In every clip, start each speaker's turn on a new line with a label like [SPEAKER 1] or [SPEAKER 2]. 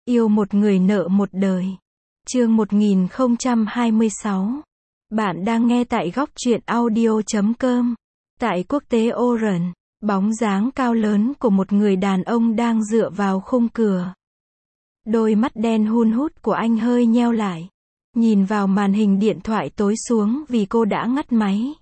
[SPEAKER 1] Yêu một người nợ một đời. Chương 1026. Bạn đang nghe tại góc truyện audio.com. Tại quốc tế Oran, bóng dáng cao lớn của một người đàn ông đang dựa vào khung cửa. Đôi mắt đen hun hút của anh hơi nheo lại. Nhìn vào màn hình điện thoại tối xuống vì cô đã ngắt máy.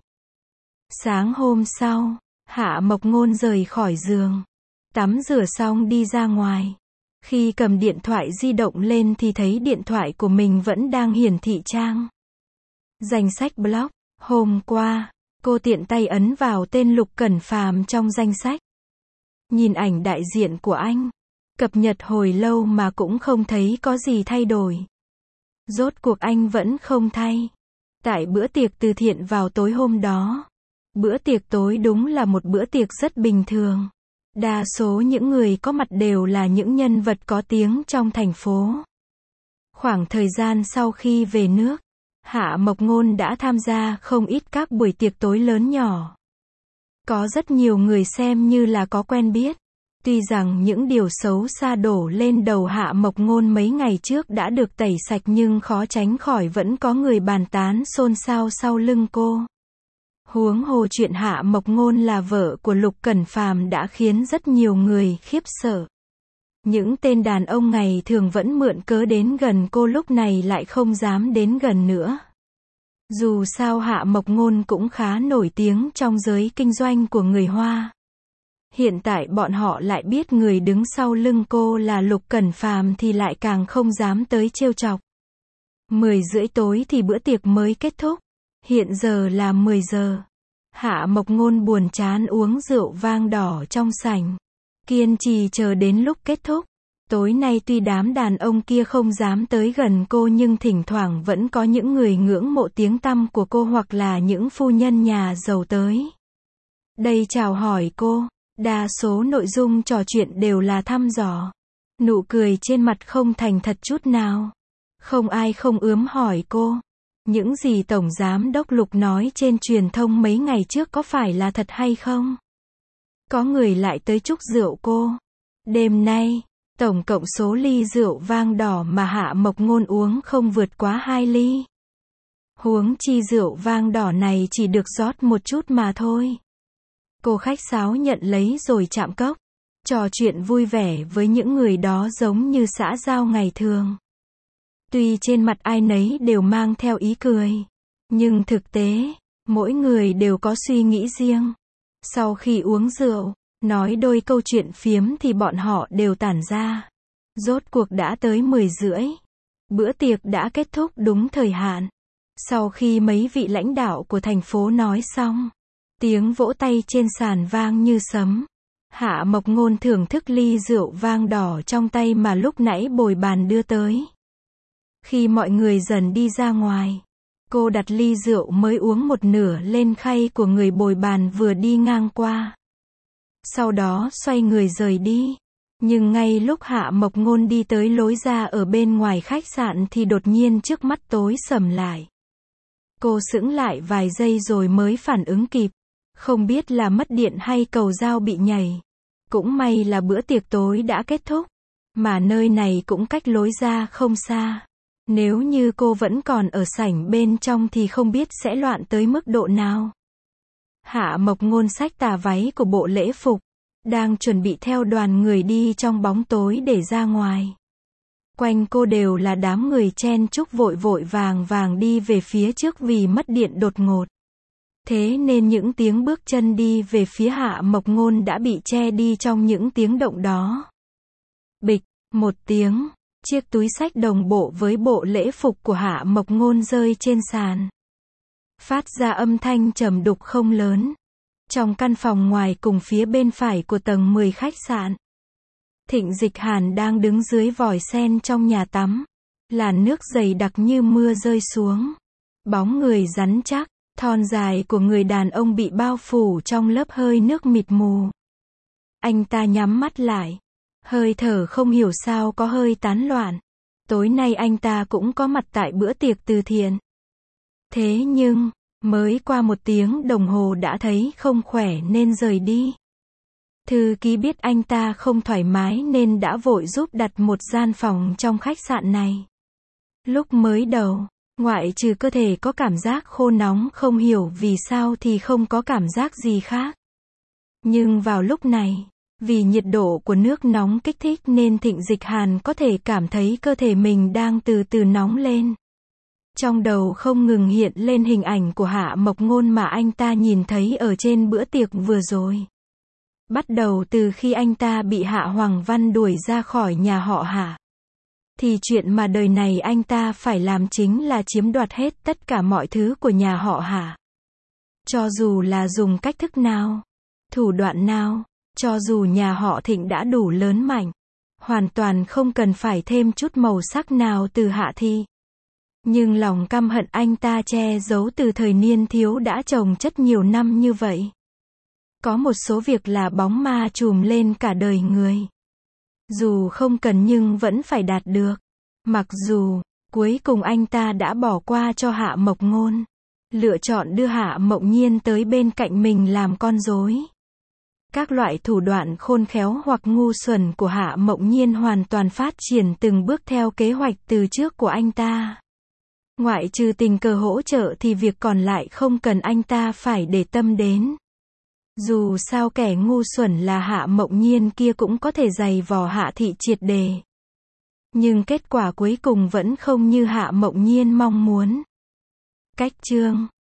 [SPEAKER 1] Sáng hôm sau, Hạ Mộc Ngôn rời khỏi giường. Tắm rửa xong đi ra ngoài. Khi cầm điện thoại di động lên thì thấy điện thoại của mình vẫn đang hiển thị trang. Danh sách blog. Hôm qua, cô tiện tay ấn vào tên Lục Cẩn Phàm trong danh sách. Nhìn ảnh đại diện của anh. Cập nhật hồi lâu mà cũng không thấy có gì thay đổi. Rốt cuộc anh vẫn không thay. Tại bữa tiệc từ thiện vào tối hôm đó. Bữa tiệc tối đúng là một bữa tiệc rất bình thường. Đa số những người có mặt đều là những nhân vật có tiếng trong thành phố. Khoảng thời gian sau khi về nước, Hạ Mộc Ngôn đã tham gia không ít các buổi tiệc tối lớn nhỏ. Có rất nhiều người xem như là có quen biết. Tuy rằng những điều xấu xa đổ lên đầu Hạ Mộc Ngôn mấy ngày trước đã được tẩy sạch nhưng khó tránh khỏi vẫn có người bàn tán xôn xao sau lưng cô. Huống hồ chuyện Hạ Mộc Ngôn là vợ của Lục Cẩn Phàm đã khiến rất nhiều người khiếp sợ. Những tên đàn ông ngày thường vẫn mượn cớ đến gần cô lúc này lại không dám đến gần nữa. Dù sao Hạ Mộc Ngôn cũng khá nổi tiếng trong giới kinh doanh của người Hoa. Hiện tại bọn họ lại biết người đứng sau lưng cô là Lục Cẩn Phàm thì lại càng không dám tới trêu chọc. 10 rưỡi tối thì bữa tiệc mới kết thúc. Hiện giờ là 10 giờ. Hạ Mộc Ngôn buồn chán uống rượu vang đỏ trong sảnh. Kiên trì chờ đến lúc kết thúc. Tối nay tuy đám đàn ông kia không dám tới gần cô nhưng thỉnh thoảng vẫn có những người ngưỡng mộ tiếng tăm của cô hoặc là những phu nhân nhà giàu tới. Đây chào hỏi cô. Đa số nội dung trò chuyện đều là thăm dò. Nụ cười trên mặt không thành thật chút nào. Không ai không ướm hỏi cô. Những gì Tổng Giám đốc Lục nói trên truyền thông mấy ngày trước có phải là thật hay không? Có người lại tới chúc rượu cô. Đêm nay, tổng cộng số ly rượu vang đỏ mà Hạ Mộc Ngôn uống không vượt quá 2 ly. Huống chi rượu vang đỏ này chỉ được rót một chút mà thôi. Cô khách sáo nhận lấy rồi chạm cốc. Trò chuyện vui vẻ với những người đó giống như xã giao ngày thường. Tuy trên mặt ai nấy đều mang theo ý cười, nhưng thực tế, mỗi người đều có suy nghĩ riêng. Sau khi uống rượu, nói đôi câu chuyện phiếm thì bọn họ đều tản ra. Rốt cuộc đã tới 10 rưỡi. Bữa tiệc đã kết thúc đúng thời hạn. Sau khi mấy vị lãnh đạo của thành phố nói xong, tiếng vỗ tay trên sàn vang như sấm. Hạ Mộc Ngôn thưởng thức ly rượu vang đỏ trong tay mà lúc nãy bồi bàn đưa tới. Khi mọi người dần đi ra ngoài, cô đặt ly rượu mới uống một nửa lên khay của người bồi bàn vừa đi ngang qua. Sau đó xoay người rời đi. Nhưng ngay lúc Hạ Mộc Ngôn đi tới lối ra ở bên ngoài khách sạn thì đột nhiên trước mắt tối sầm lại. Cô sững lại vài giây rồi mới phản ứng kịp. Không biết là mất điện hay cầu dao bị nhảy. Cũng may là bữa tiệc tối đã kết thúc. Mà nơi này cũng cách lối ra không xa. Nếu như cô vẫn còn ở sảnh bên trong thì không biết sẽ loạn tới mức độ nào. Hạ Mộc Ngôn xách tà váy của bộ lễ phục, đang chuẩn bị theo đoàn người đi trong bóng tối để ra ngoài. Quanh cô đều là đám người chen chúc vội vội vàng vàng đi về phía trước vì mất điện đột ngột. Thế nên những tiếng bước chân đi về phía Hạ Mộc Ngôn đã bị che đi trong những tiếng động đó. Bịch, một tiếng. Chiếc túi xách đồng bộ với bộ lễ phục của Hạ Mộc Ngôn rơi trên sàn. Phát ra âm thanh trầm đục không lớn. Trong căn phòng ngoài cùng phía bên phải của tầng 10 khách sạn. Thịnh Dịch Hàn đang đứng dưới vòi sen trong nhà tắm. Làn nước dày đặc như mưa rơi xuống. Bóng người rắn chắc, thon dài của người đàn ông bị bao phủ trong lớp hơi nước mịt mù. Anh ta nhắm mắt lại. Hơi thở không hiểu sao có hơi tán loạn. Tối nay anh ta cũng có mặt tại bữa tiệc từ thiện. Thế nhưng, mới qua 1 tiếng đồng hồ đã thấy không khỏe nên rời đi. Thư ký biết anh ta không thoải mái nên đã vội giúp đặt một gian phòng trong khách sạn này. Lúc mới đầu, ngoại trừ cơ thể có cảm giác khô nóng không hiểu vì sao thì không có cảm giác gì khác. Nhưng vào lúc này, vì nhiệt độ của nước nóng kích thích nên Thịnh Dịch Hàn có thể cảm thấy cơ thể mình đang từ từ nóng lên. Trong đầu không ngừng hiện lên hình ảnh của Hạ Mộc Ngôn mà anh ta nhìn thấy ở trên bữa tiệc vừa rồi. Bắt đầu từ khi anh ta bị Hạ Hoàng Văn đuổi ra khỏi nhà họ Hạ, thì chuyện mà đời này anh ta phải làm chính là chiếm đoạt hết tất cả mọi thứ của nhà họ Hạ. Cho dù là dùng cách thức nào, thủ đoạn nào, cho dù nhà họ Thịnh đã đủ lớn mạnh, hoàn toàn không cần phải thêm chút màu sắc nào từ Hạ Thi. Nhưng lòng căm hận anh ta che giấu từ thời niên thiếu đã chồng chất nhiều năm như vậy. Có một số việc là bóng ma trùm lên cả đời người. Dù không cần nhưng vẫn phải đạt được. Mặc dù, cuối cùng anh ta đã bỏ qua cho Hạ Mộc Ngôn. Lựa chọn đưa Hạ Mộc Nhiên tới bên cạnh mình làm con rối. Các loại thủ đoạn khôn khéo hoặc ngu xuẩn của Hạ Mộc Nhiên hoàn toàn phát triển từng bước theo kế hoạch từ trước của anh ta. Ngoại trừ tình cờ hỗ trợ thì việc còn lại không cần anh ta phải để tâm đến. Dù sao kẻ ngu xuẩn là Hạ Mộc Nhiên kia cũng có thể giày vò Hạ Thị triệt đề. Nhưng kết quả cuối cùng vẫn không như Hạ Mộc Nhiên mong muốn. Cách chương